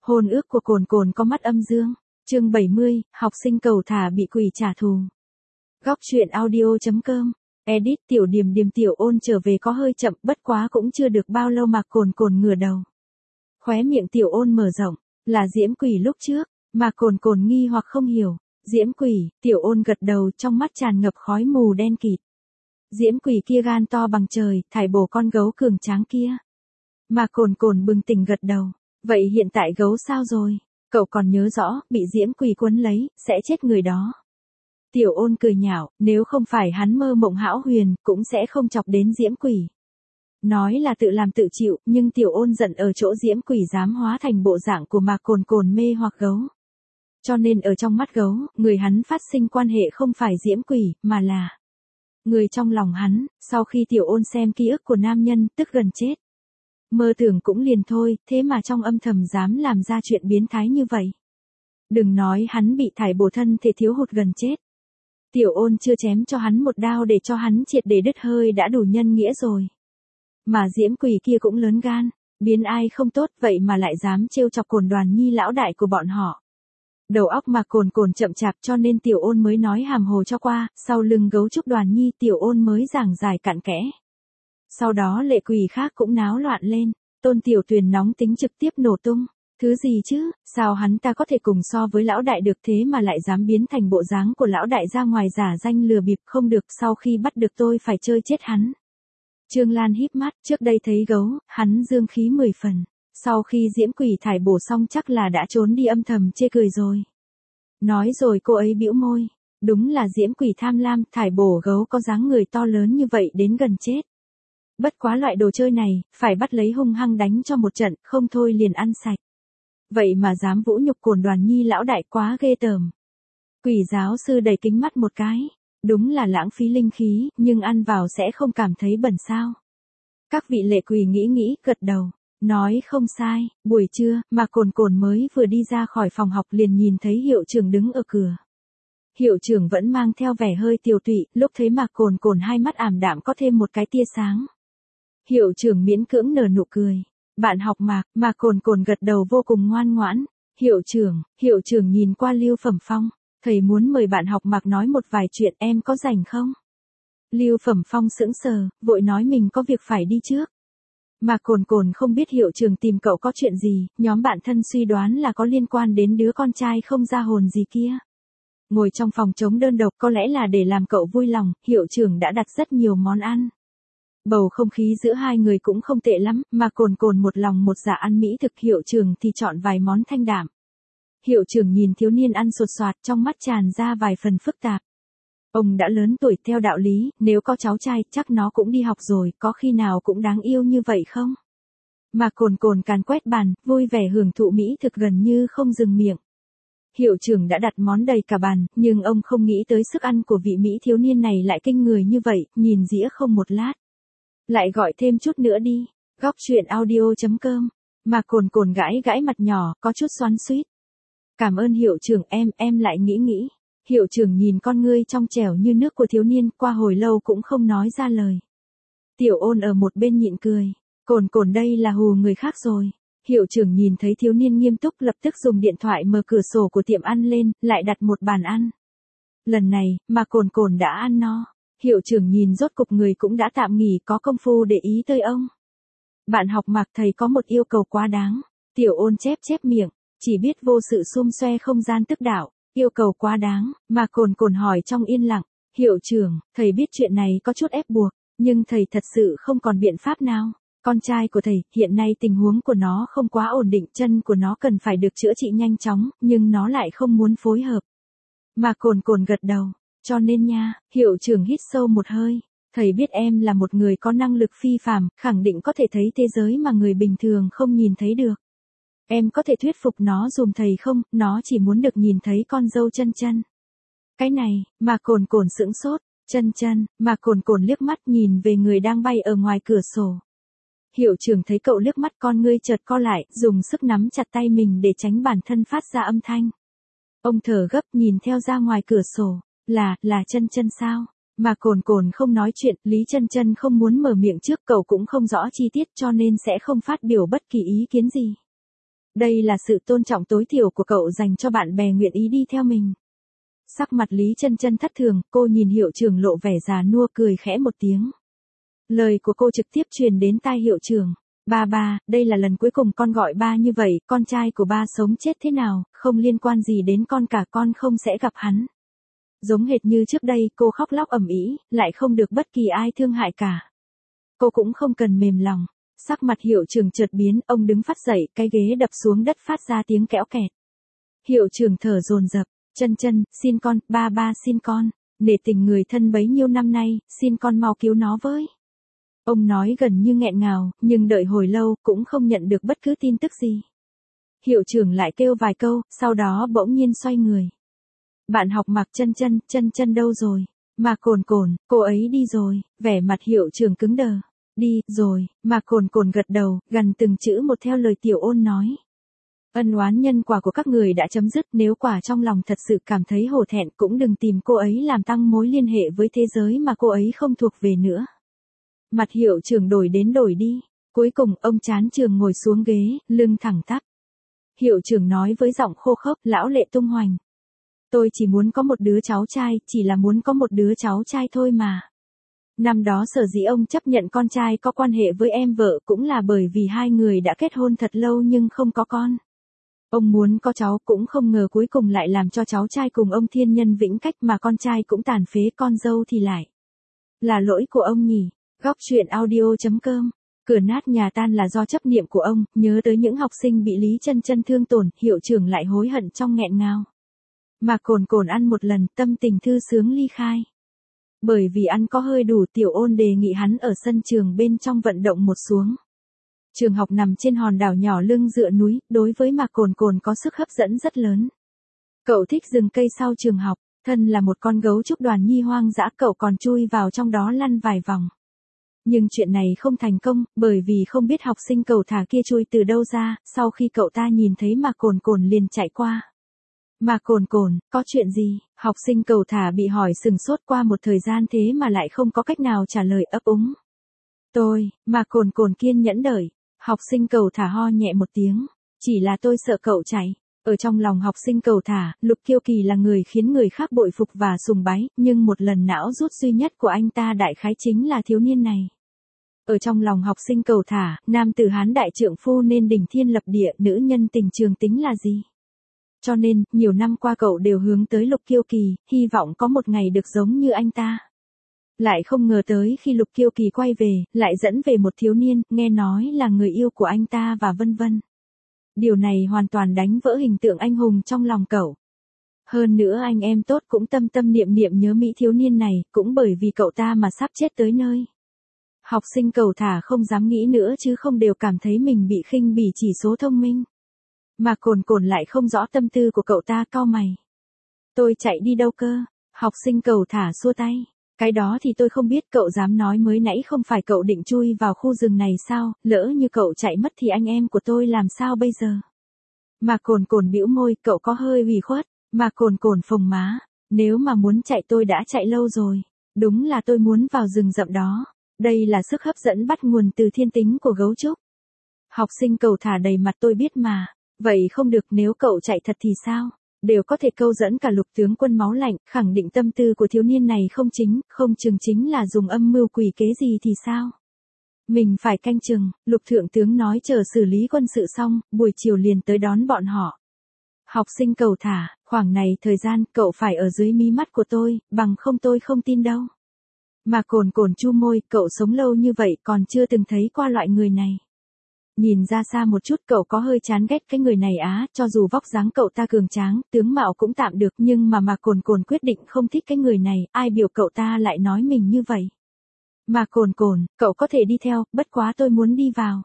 Hôn ước của Cồn Cồn có mắt âm dương. Chương 70, học sinh cầu thả bị quỷ trả thù. Góc truyện audio.com. Edit Tiểu Điềm Tiểu Ôn trở về có hơi chậm, bất quá cũng chưa được bao lâu mà Cồn Cồn ngửa đầu. Khóe miệng Tiểu Ôn mở rộng, là Diễm Quỷ lúc trước, mà Cồn Cồn nghi hoặc không hiểu. Diễm Quỷ, Tiểu Ôn gật đầu, trong mắt tràn ngập khói mù đen kịt. Diễm Quỷ kia gan to bằng trời, thải bổ con gấu cường tráng kia. Mà Cồn Cồn bừng tỉnh gật đầu. Vậy hiện tại gấu sao rồi? Cậu còn nhớ rõ, bị Diễm Quỷ quấn lấy, sẽ chết người đó. Tiểu Ôn cười nhạo, nếu không phải hắn mơ mộng hão huyền, cũng sẽ không chọc đến Diễm Quỷ. Nói là tự làm tự chịu, nhưng Tiểu Ôn giận ở chỗ Diễm Quỷ dám hóa thành bộ dạng của mà Cồn Cồn mê hoặc gấu. Cho nên ở trong mắt gấu, người hắn phát sinh quan hệ không phải Diễm Quỷ, mà là người trong lòng hắn. Sau khi Tiểu Ôn xem ký ức của nam nhân, tức gần chết. Mơ tưởng cũng liền thôi, thế mà trong âm thầm dám làm ra chuyện biến thái như vậy. Đừng nói hắn bị thải bổ thân thể thiếu hụt gần chết. Tiểu Ôn chưa chém cho hắn một đao để cho hắn triệt để đứt hơi đã đủ nhân nghĩa rồi. Mà Diễm Quỷ kia cũng lớn gan, biến ai không tốt vậy mà lại dám trêu chọc Cồn Đoàn Nhi lão đại của bọn họ. Đầu óc mà Cồn Cồn chậm chạp cho nên Tiểu Ôn mới nói hàm hồ cho qua, sau lưng gấu trúc Đoàn Nhi Tiểu Ôn mới giảng giải cặn kẽ. Sau đó lệ quỷ khác cũng náo loạn lên, Tôn Tiểu Tuyền nóng tính trực tiếp nổ tung. Thứ gì chứ, sao hắn ta có thể cùng so với lão đại được thế mà lại dám biến thành bộ dáng của lão đại ra ngoài giả danh lừa bịp không được, sau khi bắt được tôi phải chơi chết hắn. Trương Lan híp mắt, trước đây thấy gấu, hắn dương khí 10 phần. Sau khi Diễm Quỷ thải bổ xong chắc là đã trốn đi âm thầm chê cười rồi. Nói rồi cô ấy bĩu môi, đúng là Diễm Quỷ tham lam, thải bổ gấu có dáng người to lớn như vậy đến gần chết. Bất quá loại đồ chơi này, phải bắt lấy hung hăng đánh cho một trận, không thôi liền ăn sạch. Vậy mà dám vũ nhục Cồn Đoàn Nhi lão đại quá ghê tởm. Quỷ giáo sư đầy kính mắt một cái, đúng là lãng phí linh khí, nhưng ăn vào sẽ không cảm thấy bẩn sao. Các vị lệ quỷ nghĩ, gật đầu, nói không sai. Buổi trưa, mà Cồn Cồn mới vừa đi ra khỏi phòng học liền nhìn thấy hiệu trưởng đứng ở cửa. Hiệu trưởng vẫn mang theo vẻ hơi tiều tụy, lúc thấy mà Cồn Cồn hai mắt ảm đạm có thêm một cái tia sáng. Hiệu trưởng miễn cưỡng nở nụ cười. Bạn học mà Cồn Cồn gật đầu vô cùng ngoan ngoãn. Hiệu trưởng nhìn qua Lưu Phẩm Phong, thầy muốn mời bạn học Mạc nói một vài chuyện, em có rảnh không? Lưu Phẩm Phong sững sờ, vội nói mình có việc phải đi trước. Mà Cồn Cồn không biết hiệu trưởng tìm cậu có chuyện gì, nhóm bạn thân suy đoán là có liên quan đến đứa con trai không ra hồn gì kia. Ngồi trong phòng trống đơn độc có lẽ là để làm cậu vui lòng, hiệu trưởng đã đặt rất nhiều món ăn. Bầu không khí giữa hai người cũng không tệ lắm, mà Cồn Cồn một lòng một dạ ăn mỹ thực, hiệu trưởng thì chọn vài món thanh đạm. Hiệu trưởng nhìn thiếu niên ăn sột soạt, trong mắt tràn ra vài phần phức tạp. Ông đã lớn tuổi, theo đạo lý, nếu có cháu trai, chắc nó cũng đi học rồi, có khi nào cũng đáng yêu như vậy không? Mà Cồn Cồn càn quét bàn, vui vẻ hưởng thụ mỹ thực gần như không dừng miệng. Hiệu trưởng đã đặt món đầy cả bàn, nhưng ông không nghĩ tới sức ăn của vị mỹ thiếu niên này lại kinh người như vậy, nhìn dĩa không một lát. Lại gọi thêm chút nữa đi. Góc truyện audio.com. Mà Cồn Cồn gãi mặt nhỏ, có chút xoắn xuýt. Cảm ơn hiệu trưởng, em lại nghĩ. Hiệu trưởng nhìn con ngươi trong trẻo như nước của thiếu niên, qua hồi lâu cũng không nói ra lời. Tiểu Ôn ở một bên nhịn cười. Cồn Cồn đây là hù người khác rồi. Hiệu trưởng nhìn thấy thiếu niên nghiêm túc, lập tức dùng điện thoại mở cửa sổ của tiệm ăn lên, lại đặt một bàn ăn. Lần này, mà Cồn Cồn đã ăn no. Hiệu trưởng nhìn rốt cục người cũng đã tạm nghỉ, có công phu để ý tới ông. Bạn học Mạc, thầy có một yêu cầu quá đáng. Tiểu Ôn chép miệng, chỉ biết vô sự xum xoe không gian tức đạo. Yêu cầu quá đáng, mà Cồn Cồn hỏi trong yên lặng. Hiệu trưởng, thầy biết chuyện này có chút ép buộc, nhưng thầy thật sự không còn biện pháp nào. Con trai của thầy, hiện nay tình huống của nó không quá ổn định, chân của nó cần phải được chữa trị nhanh chóng, nhưng nó lại không muốn phối hợp. Mà Cồn Cồn gật đầu. Cho nên nha, hiệu trưởng hít sâu một hơi. Thầy biết em là một người có năng lực phi phàm, khẳng định có thể thấy thế giới mà người bình thường không nhìn thấy được. Em có thể thuyết phục nó dùm thầy không, nó chỉ muốn được nhìn thấy con dâu chân. Cái này, mà Cồn Cồn sững sốt, chân, mà Cồn Cồn liếc mắt nhìn về người đang bay ở ngoài cửa sổ. Hiệu trưởng thấy cậu liếc mắt, con ngươi chợt co lại, dùng sức nắm chặt tay mình để tránh bản thân phát ra âm thanh. Ông thở gấp nhìn theo ra ngoài cửa sổ. Là chân sao? Mà Cồn Cồn không nói chuyện, Lý Chân không muốn mở miệng trước, cậu cũng không rõ chi tiết cho nên sẽ không phát biểu bất kỳ ý kiến gì. Đây là sự tôn trọng tối thiểu của cậu dành cho bạn bè nguyện ý đi theo mình. Sắc mặt Lý Chân Chân thất thường, cô nhìn hiệu trưởng lộ vẻ già nua cười khẽ một tiếng. Lời của cô trực tiếp truyền đến tai hiệu trưởng. Ba, đây là lần cuối cùng con gọi ba như vậy, con trai của ba sống chết thế nào, không liên quan gì đến con cả, con không sẽ gặp hắn. Giống hệt như trước đây, cô khóc lóc ầm ĩ, lại không được bất kỳ ai thương hại cả. Cô cũng không cần mềm lòng. Sắc mặt hiệu trưởng chợt biến, ông đứng phát dậy, cái ghế đập xuống đất phát ra tiếng kẽo kẹt. Hiệu trưởng thở dồn dập, Chân Chân, xin con, ba xin con, nể tình người thân bấy nhiêu năm nay, xin con mau cứu nó với. Ông nói gần như nghẹn ngào, nhưng đợi hồi lâu cũng không nhận được bất cứ tin tức gì. Hiệu trưởng lại kêu vài câu, sau đó bỗng nhiên xoay người. Bạn học Mạc Chân Chân đâu rồi? Mạc Cồn Cồn, cô ấy đi rồi, vẻ mặt hiệu trưởng cứng đờ. Đi, rồi, Mạc Cồn Cồn gật đầu, gần từng chữ một theo lời Tiểu Ôn nói. Ân oán nhân quả của các người đã chấm dứt, nếu quả trong lòng thật sự cảm thấy hổ thẹn cũng đừng tìm cô ấy làm tăng mối liên hệ với thế giới mà cô ấy không thuộc về nữa. Mặt hiệu trưởng đổi đến đổi đi, cuối cùng ông chán trường ngồi xuống ghế, lưng thẳng tắp. Hiệu trưởng nói với giọng khô khốc, lão lệ tung hoành. Tôi chỉ muốn có một đứa cháu trai, chỉ là muốn có một đứa cháu trai thôi mà. Năm đó sở dĩ ông chấp nhận con trai có quan hệ với em vợ cũng là bởi vì hai người đã kết hôn thật lâu nhưng không có con. Ông muốn có cháu cũng không ngờ cuối cùng lại làm cho cháu trai cùng ông thiên nhân vĩnh cách mà con trai cũng tàn phế, con dâu thì lại. Là lỗi của ông nhỉ? Góc truyện audio.com. Cửa nát nhà tan là do chấp niệm của ông, nhớ tới những học sinh bị Lý Chân Chân thương tổn, hiệu trưởng lại hối hận trong nghẹn ngào. Mạc Cồn Cồn ăn một lần, tâm tình thư sướng ly khai. Bởi vì ăn có hơi đủ, Tiểu Ôn đề nghị hắn ở sân trường bên trong vận động một xuống. Trường học nằm trên hòn đảo nhỏ lưng dựa núi, đối với Mạc Cồn Cồn có sức hấp dẫn rất lớn. Cậu thích rừng cây sau trường học, thân là một con gấu trúc Đoàn Nhi hoang dã, cậu còn chui vào trong đó lăn vài vòng. Nhưng chuyện này không thành công, bởi vì không biết học sinh cầu thả kia chui từ đâu ra, sau khi cậu ta nhìn thấy Mạc Cồn Cồn liền chạy qua. Mạc Cồn Cồn, có chuyện gì? Học sinh cầu thả bị hỏi sừng sốt, qua một thời gian thế mà lại không có cách nào trả lời, ấp úng. Mạc Cồn Cồn kiên nhẫn đợi. Học sinh cầu thả ho nhẹ một tiếng. Chỉ là tôi sợ cậu chạy. Ở trong lòng học sinh cầu thả, Lục Kiêu Kỳ là người khiến người khác bội phục và sùng bái, nhưng một lần não rút duy nhất của anh ta đại khái chính là thiếu niên này. Ở trong lòng học sinh cầu thả, nam tử Hán đại trượng phu nên đỉnh thiên lập địa, nữ nhân tình trường tính là gì? Cho nên, nhiều năm qua cậu đều hướng tới Lục Kiêu Kỳ, hy vọng có một ngày được giống như anh ta. Lại không ngờ tới khi Lục Kiêu Kỳ quay về, lại dẫn về một thiếu niên, nghe nói là người yêu của anh ta và vân vân. Điều này hoàn toàn đánh vỡ hình tượng anh hùng trong lòng cậu. Hơn nữa anh em tốt cũng tâm tâm niệm niệm nhớ mỹ thiếu niên này, cũng bởi vì cậu ta mà sắp chết tới nơi. Học sinh cầu thả không dám nghĩ nữa chứ không đều cảm thấy mình bị khinh bỉ chỉ số thông minh. Mà Cồn Cồn lại không rõ tâm tư của cậu ta, cau mày. Tôi chạy đi đâu cơ? Học sinh cầu thả xua tay. Cái đó thì tôi không biết, cậu dám nói mới nãy không phải cậu định chui vào khu rừng này sao, lỡ như cậu chạy mất thì anh em của tôi làm sao bây giờ? Mà Cồn Cồn bĩu môi, cậu có hơi ủy khuất. Mà Cồn Cồn phồng má. Nếu mà muốn chạy tôi đã chạy lâu rồi. Đúng là tôi muốn vào rừng rậm đó. Đây là sức hấp dẫn bắt nguồn từ thiên tính của gấu trúc. Học sinh cầu thả đầy mặt, tôi biết mà. Vậy không được, nếu cậu chạy thật thì sao? Đều có thể câu dẫn cả Lục tướng quân máu lạnh, khẳng định tâm tư của thiếu niên này không chừng chính là dùng âm mưu quỷ kế gì thì sao? Mình phải canh chừng, Lục thượng tướng nói chờ xử lý quân sự xong, buổi chiều liền tới đón bọn họ. Học sinh cầu thả, khoảng này thời gian cậu phải ở dưới mí mắt của tôi, bằng không tôi không tin đâu. Mà Cồn Cồn chu môi, cậu sống lâu như vậy còn chưa từng thấy qua loại người này. Nhìn ra xa một chút cậu có hơi chán ghét cái người này á, cho dù vóc dáng cậu ta cường tráng, tướng mạo cũng tạm được, nhưng mà Cồn Cồn quyết định không thích cái người này, ai biểu cậu ta lại nói mình như vậy. Mà Cồn Cồn, cậu có thể đi theo, bất quá tôi muốn đi vào.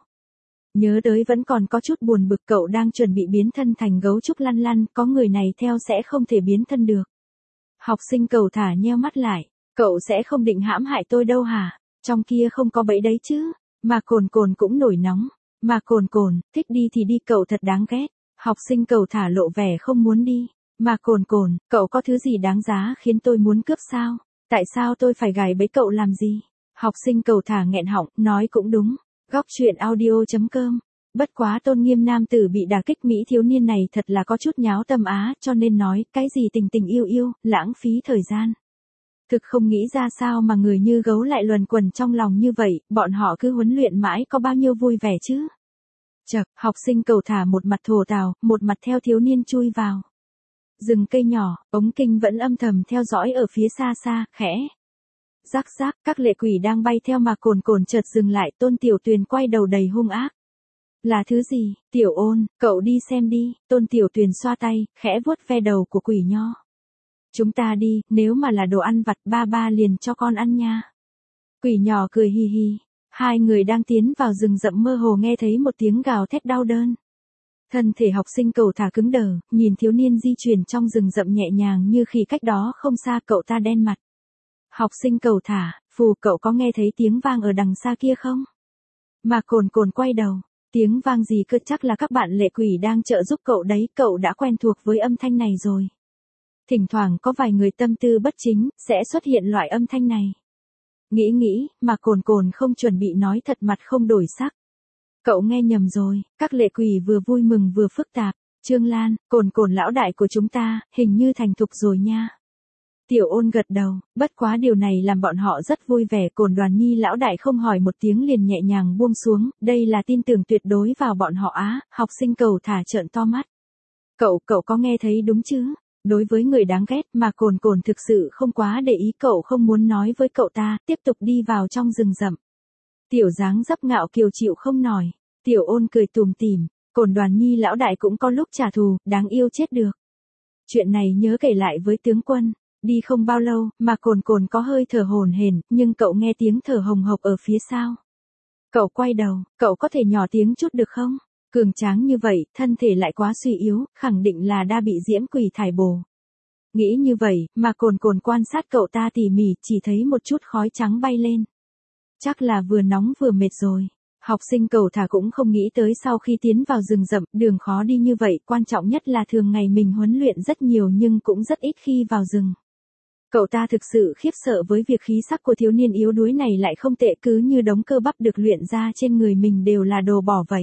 Nhớ tới vẫn còn có chút buồn bực, cậu đang chuẩn bị biến thân thành gấu trúc lăn lăn, có người này theo sẽ không thể biến thân được. Học sinh cầu thả nheo mắt lại, cậu sẽ không định hãm hại tôi đâu hả? Trong kia không có bẫy đấy chứ? Mà Cồn Cồn cũng nổi nóng. Mà Cồn Cồn, thích đi thì đi, cậu thật đáng ghét. Học sinh cầu thả lộ vẻ không muốn đi. Mà Cồn Cồn, cậu có thứ gì đáng giá khiến tôi muốn cướp sao? Tại sao tôi phải gài bẫy cậu làm gì? Học sinh cầu thả nghẹn họng, nói cũng đúng. Góc truyện audio.com Bất quá tôn nghiêm nam tử bị đả kích Mỹ thiếu niên này thật là có chút nháo tâm á, cho nên nói, cái gì tình tình yêu yêu, lãng phí thời gian. Thực không nghĩ ra sao mà người như gấu lại luẩn quẩn trong lòng như vậy, bọn họ cứ huấn luyện mãi có bao nhiêu vui vẻ chứ. Chậc, học sinh cầu thả một mặt thổ tào, một mặt theo thiếu niên chui vào. Rừng cây nhỏ, ống kinh vẫn âm thầm theo dõi ở phía xa xa, khẽ. Rắc rắc, các lệ quỷ đang bay theo mà cồn cồn chợt dừng lại, Tôn Tiểu Tuyền quay đầu đầy hung ác. Là thứ gì, Tiểu Ôn, cậu đi xem đi, Tôn Tiểu Tuyền xoa tay, khẽ vuốt ve đầu của quỷ nho. Chúng ta đi, nếu mà là đồ ăn vặt ba ba liền cho con ăn nha. Quỷ nhỏ cười hi hi. Hai người đang tiến vào rừng rậm mơ hồ nghe thấy một tiếng gào thét đau đớn. Thân thể học sinh cầu thả cứng đờ, nhìn thiếu niên di chuyển trong rừng rậm nhẹ nhàng như khi cách đó không xa, cậu ta đen mặt. Học sinh cầu thả, phù, cậu có nghe thấy tiếng vang ở đằng xa kia không? Mà cồn cồn quay đầu, tiếng vang gì cơ, chắc là các bạn lệ quỷ đang trợ giúp cậu đấy, cậu đã quen thuộc với âm thanh này rồi. Thỉnh thoảng có vài người tâm tư bất chính, sẽ xuất hiện loại âm thanh này. Nghĩ, mà cồn cồn không chuẩn bị nói thật, mặt không đổi sắc. Cậu nghe nhầm rồi, các lệ quỷ vừa vui mừng vừa phức tạp. Trương Lan, cồn cồn lão đại của chúng ta, hình như thành thục rồi nha. Tiểu Ôn gật đầu, bất quá điều này làm bọn họ rất vui vẻ. Cồn Đoàn Nhi lão đại không hỏi một tiếng liền nhẹ nhàng buông xuống, đây là tin tưởng tuyệt đối vào bọn họ á. Học sinh cầu thả trợn to mắt. Cậu có nghe thấy đúng chứ? Đối với người đáng ghét mà cồn cồn thực sự không quá để ý, cậu không muốn nói với cậu ta, tiếp tục đi vào trong rừng rậm. Tiểu dáng dấp ngạo kiều chịu không nổi. Tiểu Ôn cười tùm tìm, Cồn Đoàn Nhi lão đại cũng có lúc trả thù, đáng yêu chết được. Chuyện này nhớ kể lại với tướng quân. Đi không bao lâu, mà cồn cồn có hơi thở hổn hển, nhưng cậu nghe tiếng thở hồng hộc ở phía sau. Cậu quay đầu, cậu có thể nhỏ tiếng chút được không? Cường tráng như vậy, thân thể lại quá suy yếu, khẳng định là đã bị diễm quỷ thải bồ. Nghĩ như vậy, mà cồn cồn quan sát cậu ta tỉ mỉ, chỉ thấy một chút khói trắng bay lên. Chắc là vừa nóng vừa mệt rồi. Học sinh cầu thả cũng không nghĩ tới sau khi tiến vào rừng rậm, đường khó đi như vậy, quan trọng nhất là thường ngày mình huấn luyện rất nhiều nhưng cũng rất ít khi vào rừng. Cậu ta thực sự khiếp sợ với việc khí sắc của thiếu niên yếu đuối này lại không tệ, cứ như đống cơ bắp được luyện ra trên người mình đều là đồ bỏ vậy.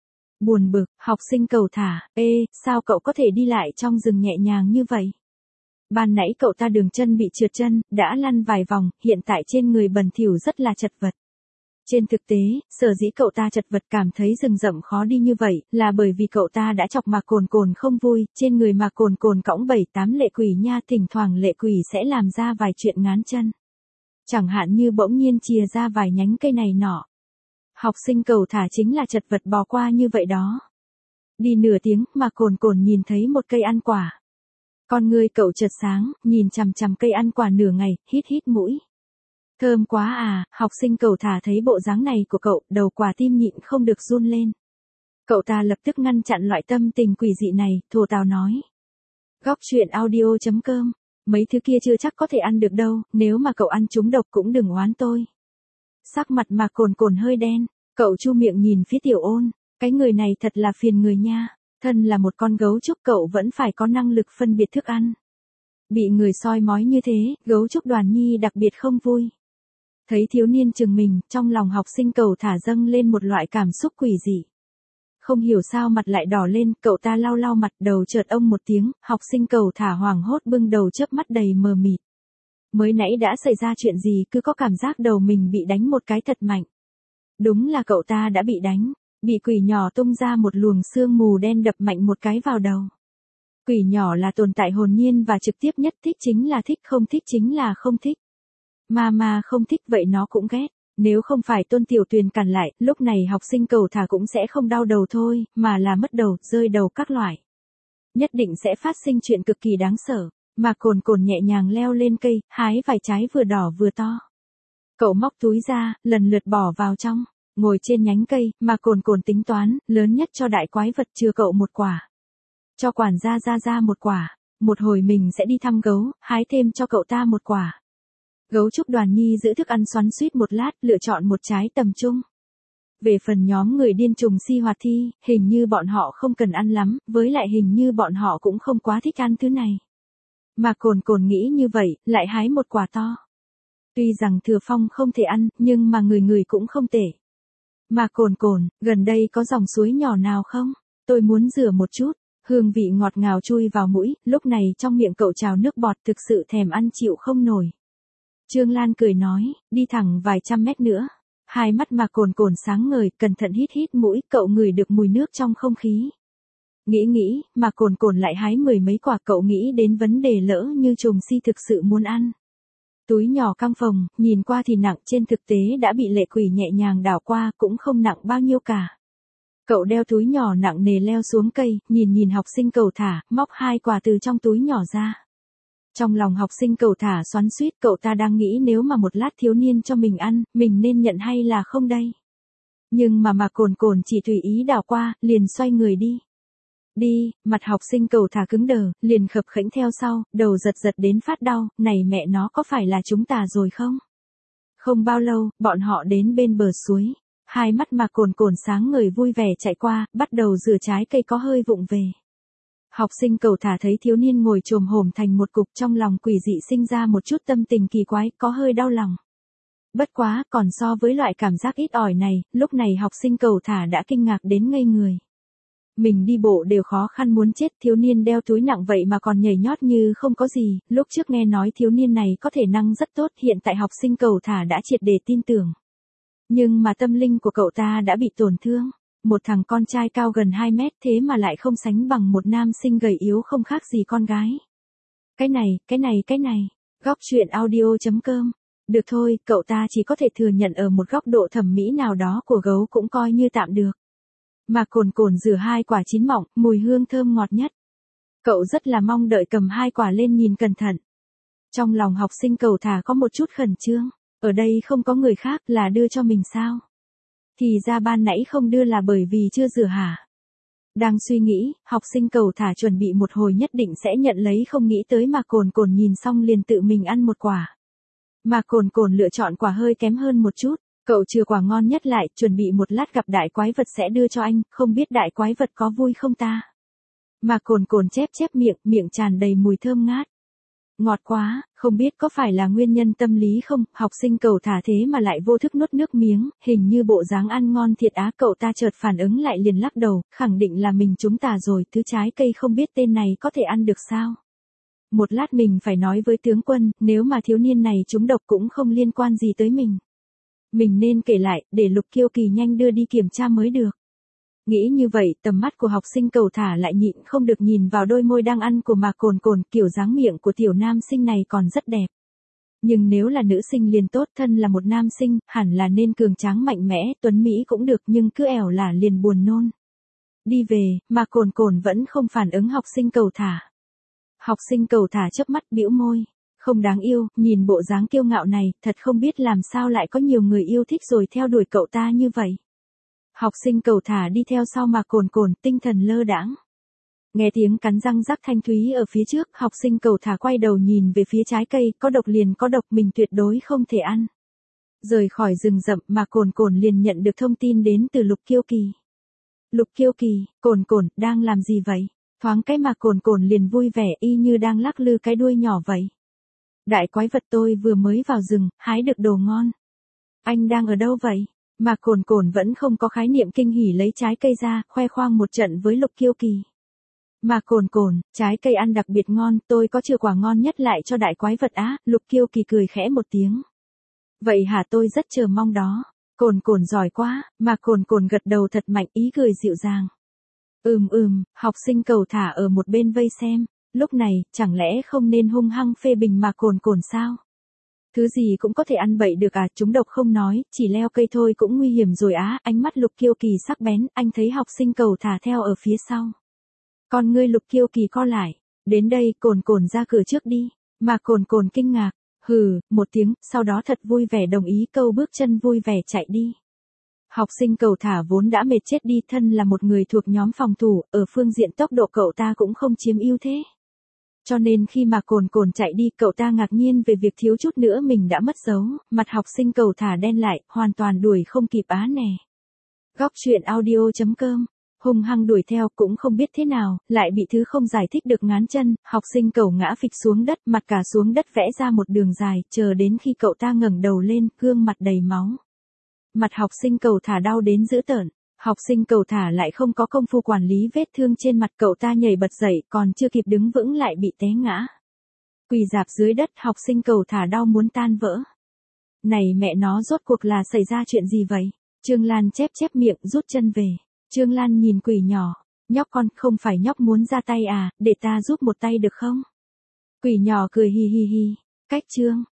Buồn bực, học sinh cầu thả, sao cậu có thể đi lại trong rừng nhẹ nhàng như vậy? Ban nãy cậu ta đường chân bị trượt chân, đã lăn vài vòng, hiện tại trên người bẩn thỉu rất là chật vật. Trên thực tế, sở dĩ cậu ta chật vật cảm thấy rừng rậm khó đi như vậy, là bởi vì cậu ta đã chọc mà cồn cồn không vui, trên người mà cồn cồn cõng 7-8 lệ quỷ nha, thỉnh thoảng lệ quỷ sẽ làm ra vài chuyện ngán chân. Chẳng hạn như bỗng nhiên chìa ra vài nhánh cây này nọ. Học sinh cầu thả chính là chật vật bò qua như vậy đó. Đi nửa tiếng mà cồn cồn nhìn thấy một cây ăn quả. Con người cậu chợt sáng, nhìn chằm chằm cây ăn quả nửa ngày, hít mũi. Thơm quá à, học sinh cầu thả thấy bộ dáng này của cậu, đầu quả tim nhịn không được run lên. Cậu ta lập tức ngăn chặn loại tâm tình quỷ dị này, thổ tào nói. Góc truyện audio.com, mấy thứ kia chưa chắc có thể ăn được đâu, nếu mà cậu ăn chúng độc cũng đừng oán tôi. Sắc mặt mà cồn cồn hơi đen, cậu chu miệng nhìn phía Tiểu Ôn, cái người này thật là phiền người nha, thân là một con gấu trúc cậu vẫn phải có năng lực phân biệt thức ăn. Bị người soi mói như thế, gấu trúc Đoàn Nhi đặc biệt không vui. Thấy thiếu niên chừng mình, trong lòng học sinh cầu thả dâng lên một loại cảm xúc quỷ dị. Không hiểu sao mặt lại đỏ lên, cậu ta lau mặt, đầu chợt ông một tiếng, học sinh cầu thả hoảng hốt bưng đầu chớp mắt đầy mờ mịt. Mới nãy đã xảy ra chuyện gì, cứ có cảm giác đầu mình bị đánh một cái thật mạnh. Đúng là cậu ta đã bị đánh, bị quỷ nhỏ tung ra một luồng sương mù đen đập mạnh một cái vào đầu. Quỷ nhỏ là tồn tại hồn nhiên và trực tiếp nhất, thích chính là thích, không thích chính là không thích. Mà không thích vậy nó cũng ghét. Nếu không phải Tôn Tiểu Tuyền cản lại, lúc này học sinh cầu thả cũng sẽ không đau đầu thôi, mà là mất đầu, rơi đầu các loại. Nhất định sẽ phát sinh chuyện cực kỳ đáng sợ, mà cồn cồn nhẹ nhàng leo lên cây, hái vài trái vừa đỏ vừa to. Cậu móc túi ra, lần lượt bỏ vào trong, ngồi trên nhánh cây, mà cồn cồn tính toán, lớn nhất cho đại quái vật chừa cậu một quả. Cho quản gia ra một quả, một hồi mình sẽ đi thăm gấu, hái thêm cho cậu ta một quả. Gấu trúc Đoàn Nhi giữ thức ăn xoắn xuýt một lát, lựa chọn một trái tầm trung. Về phần nhóm người điên trùng si hoạt thi, hình như bọn họ không cần ăn lắm, với lại hình như bọn họ cũng không quá thích ăn thứ này. Mà cồn cồn nghĩ như vậy, lại hái một quả to. Tuy rằng Thừa Phong không thể ăn, nhưng mà người cũng không tệ. Mà cồn, gần đây có dòng suối nhỏ nào không? Tôi muốn rửa một chút. Hương vị ngọt ngào chui vào mũi, lúc này trong miệng cậu trào nước bọt thực sự thèm ăn chịu không nổi. Trương Lan cười nói, đi thẳng vài trăm mét nữa. Hai mắt mà cồn sáng ngời, cẩn thận hít mũi, cậu ngửi được mùi nước trong không khí. Nghĩ, mà cồn lại hái mười mấy quả, cậu nghĩ đến vấn đề lỡ như trùng si thực sự muốn ăn. Túi nhỏ căng phồng, nhìn qua thì nặng, trên thực tế đã bị lệ quỷ nhẹ nhàng đảo qua, cũng không nặng bao nhiêu cả. Cậu đeo túi nhỏ nặng nề leo xuống cây, nhìn học sinh cầu thả, móc hai quả từ trong túi nhỏ ra. Trong lòng học sinh cầu thả xoắn xuýt, cậu ta đang nghĩ nếu mà một lát thiếu niên cho mình ăn, mình nên nhận hay là không đây? Nhưng mà cồn chỉ tùy ý đảo qua, liền xoay người đi. Đi, mặt học sinh cầu thả cứng đờ, liền khập khễnh theo sau, đầu giật đến phát đau, này mẹ nó có phải là chúng ta rồi không? Không bao lâu, bọn họ đến bên bờ suối. Hai mắt mà cồn sáng ngời vui vẻ chạy qua, bắt đầu rửa trái cây có hơi vụng về. Học sinh cầu thả thấy thiếu niên ngồi chồm hổm thành một cục, trong lòng quỷ dị sinh ra một chút tâm tình kỳ quái, có hơi đau lòng. Bất quá, còn so với loại cảm giác ít ỏi này, lúc này học sinh cầu thả đã kinh ngạc đến ngây người. Mình đi bộ đều khó khăn muốn chết, thiếu niên đeo túi nặng vậy mà còn nhảy nhót như không có gì, lúc trước nghe nói thiếu niên này có thể năng rất tốt, hiện tại học sinh cầu thả đã triệt để tin tưởng. Nhưng mà tâm linh của cậu ta đã bị tổn thương. Một thằng con trai cao gần 2 mét thế mà lại không sánh bằng một nam sinh gầy yếu không khác gì con gái. Cái này. Góc truyện audio.com. Được thôi, cậu ta chỉ có thể thừa nhận ở một góc độ thẩm mỹ nào đó của gấu cũng coi như tạm được. Mà cồn rửa hai quả chín mọng, mùi hương thơm ngọt nhất. Cậu rất là mong đợi cầm hai quả lên nhìn cẩn thận. Trong lòng học sinh cầu thả có một chút khẩn trương. Ở đây không có người khác, là đưa cho mình sao? Thì ra ban nãy không đưa là bởi vì chưa rửa hả? Đang suy nghĩ, học sinh cầu thả chuẩn bị một hồi nhất định sẽ nhận lấy, không nghĩ tới mà cồn nhìn xong liền tự mình ăn một quả. Mà cồn lựa chọn quả hơi kém hơn một chút, cậu chừa quả ngon nhất lại, chuẩn bị một lát gặp đại quái vật sẽ đưa cho anh, không biết đại quái vật có vui không ta? Mà cồn chép miệng tràn đầy mùi thơm ngát. Ngọt quá, không biết có phải là nguyên nhân tâm lý không, học sinh cầu thả thế mà lại vô thức nuốt nước miếng, hình như bộ dáng ăn ngon thiệt á, cậu ta chợt phản ứng lại liền lắc đầu, khẳng định là mình trúng tà rồi, thứ trái cây không biết tên này có thể ăn được sao. Một lát mình phải nói với tướng quân, nếu mà thiếu niên này trúng độc cũng không liên quan gì tới mình. Mình nên kể lại, để Lục Kiêu Kỳ nhanh đưa đi kiểm tra mới được. Nghĩ như vậy, tầm mắt của học sinh cầu thả lại nhịn không được nhìn vào đôi môi đang ăn của mà cồn, kiểu dáng miệng của tiểu nam sinh này còn rất đẹp. Nhưng nếu là nữ sinh liền tốt, thân là một nam sinh, hẳn là nên cường tráng mạnh mẽ, tuấn mỹ cũng được, nhưng cứ ẻo là liền buồn nôn. Đi về, mà cồn vẫn không phản ứng học sinh cầu thả. Học sinh cầu thả chớp mắt bĩu môi. Không đáng yêu, nhìn bộ dáng kiêu ngạo này, thật không biết làm sao lại có nhiều người yêu thích rồi theo đuổi cậu ta như vậy. Học sinh cầu thả đi theo sau mà cồn, tinh thần lơ đãng. Nghe tiếng cắn răng rắc thanh thúy ở phía trước, học sinh cầu thả quay đầu nhìn về phía trái cây, có độc liền có độc, mình tuyệt đối không thể ăn. Rời khỏi rừng rậm mà cồn liền nhận được thông tin đến từ Lục Kiêu Kỳ. Lục Kiêu Kỳ, cồn, đang làm gì vậy? Thoáng cái mà cồn liền vui vẻ y như đang lắc lư cái đuôi nhỏ vậy. Đại quái vật, tôi vừa mới vào rừng, hái được đồ ngon. Anh đang ở đâu vậy? Mà cồn vẫn không có khái niệm kinh hỉ lấy trái cây ra, khoe khoang một trận với Lục Kiêu Kỳ. Mà cồn, trái cây ăn đặc biệt ngon, tôi có chừa quả ngon nhất lại cho đại quái vật á, Lục Kiêu Kỳ cười khẽ một tiếng. Vậy hả, tôi rất chờ mong đó. Cồn giỏi quá, mà cồn gật đầu thật mạnh, ý cười dịu dàng. Học sinh cầu thả ở một bên vây xem, lúc này, chẳng lẽ không nên hung hăng phê bình mà cồn sao? Thứ gì cũng có thể ăn bậy được à, chúng độc không nói, chỉ leo cây thôi cũng nguy hiểm rồi á, ánh mắt Lục Kiêu Kỳ sắc bén, anh thấy học sinh cầu thả theo ở phía sau. Con ngươi Lục Kiêu Kỳ co lại, đến đây, cồn ra cửa trước đi, mà cồn kinh ngạc, hừ, một tiếng, sau đó thật vui vẻ đồng ý, câu bước chân vui vẻ chạy đi. Học sinh cầu thả vốn đã mệt chết đi, thân là một người thuộc nhóm phòng thủ, ở phương diện tốc độ cậu ta cũng không chiếm ưu thế. Cho nên khi mà cồn chạy đi, cậu ta ngạc nhiên về việc thiếu chút nữa mình đã mất dấu, mặt học sinh cầu thả đen lại, hoàn toàn đuổi không kịp á nè. Góc truyện audio.com, hung hăng đuổi theo cũng không biết thế nào, lại bị thứ không giải thích được ngán chân, học sinh cầu ngã phịch xuống đất, mặt cả xuống đất vẽ ra một đường dài, chờ đến khi cậu ta ngẩng đầu lên, gương mặt đầy máu. Mặt học sinh Cầu Thả đau đến dữ tợn. Học sinh Cầu Thả lại không có công phu quản lý vết thương trên mặt, cậu ta nhảy bật dậy, còn chưa kịp đứng vững lại bị té ngã. Quỳ rạp dưới đất, học sinh Cầu Thả đau muốn tan vỡ. Này mẹ nó, rốt cuộc là xảy ra chuyện gì vậy? Trương Lan chép chép miệng, rút chân về. Trương Lan nhìn Quỷ nhỏ. Nhóc con, không phải nhóc muốn ra tay à, để ta giúp một tay được không? Quỷ nhỏ cười hi hi hi. Cách Trương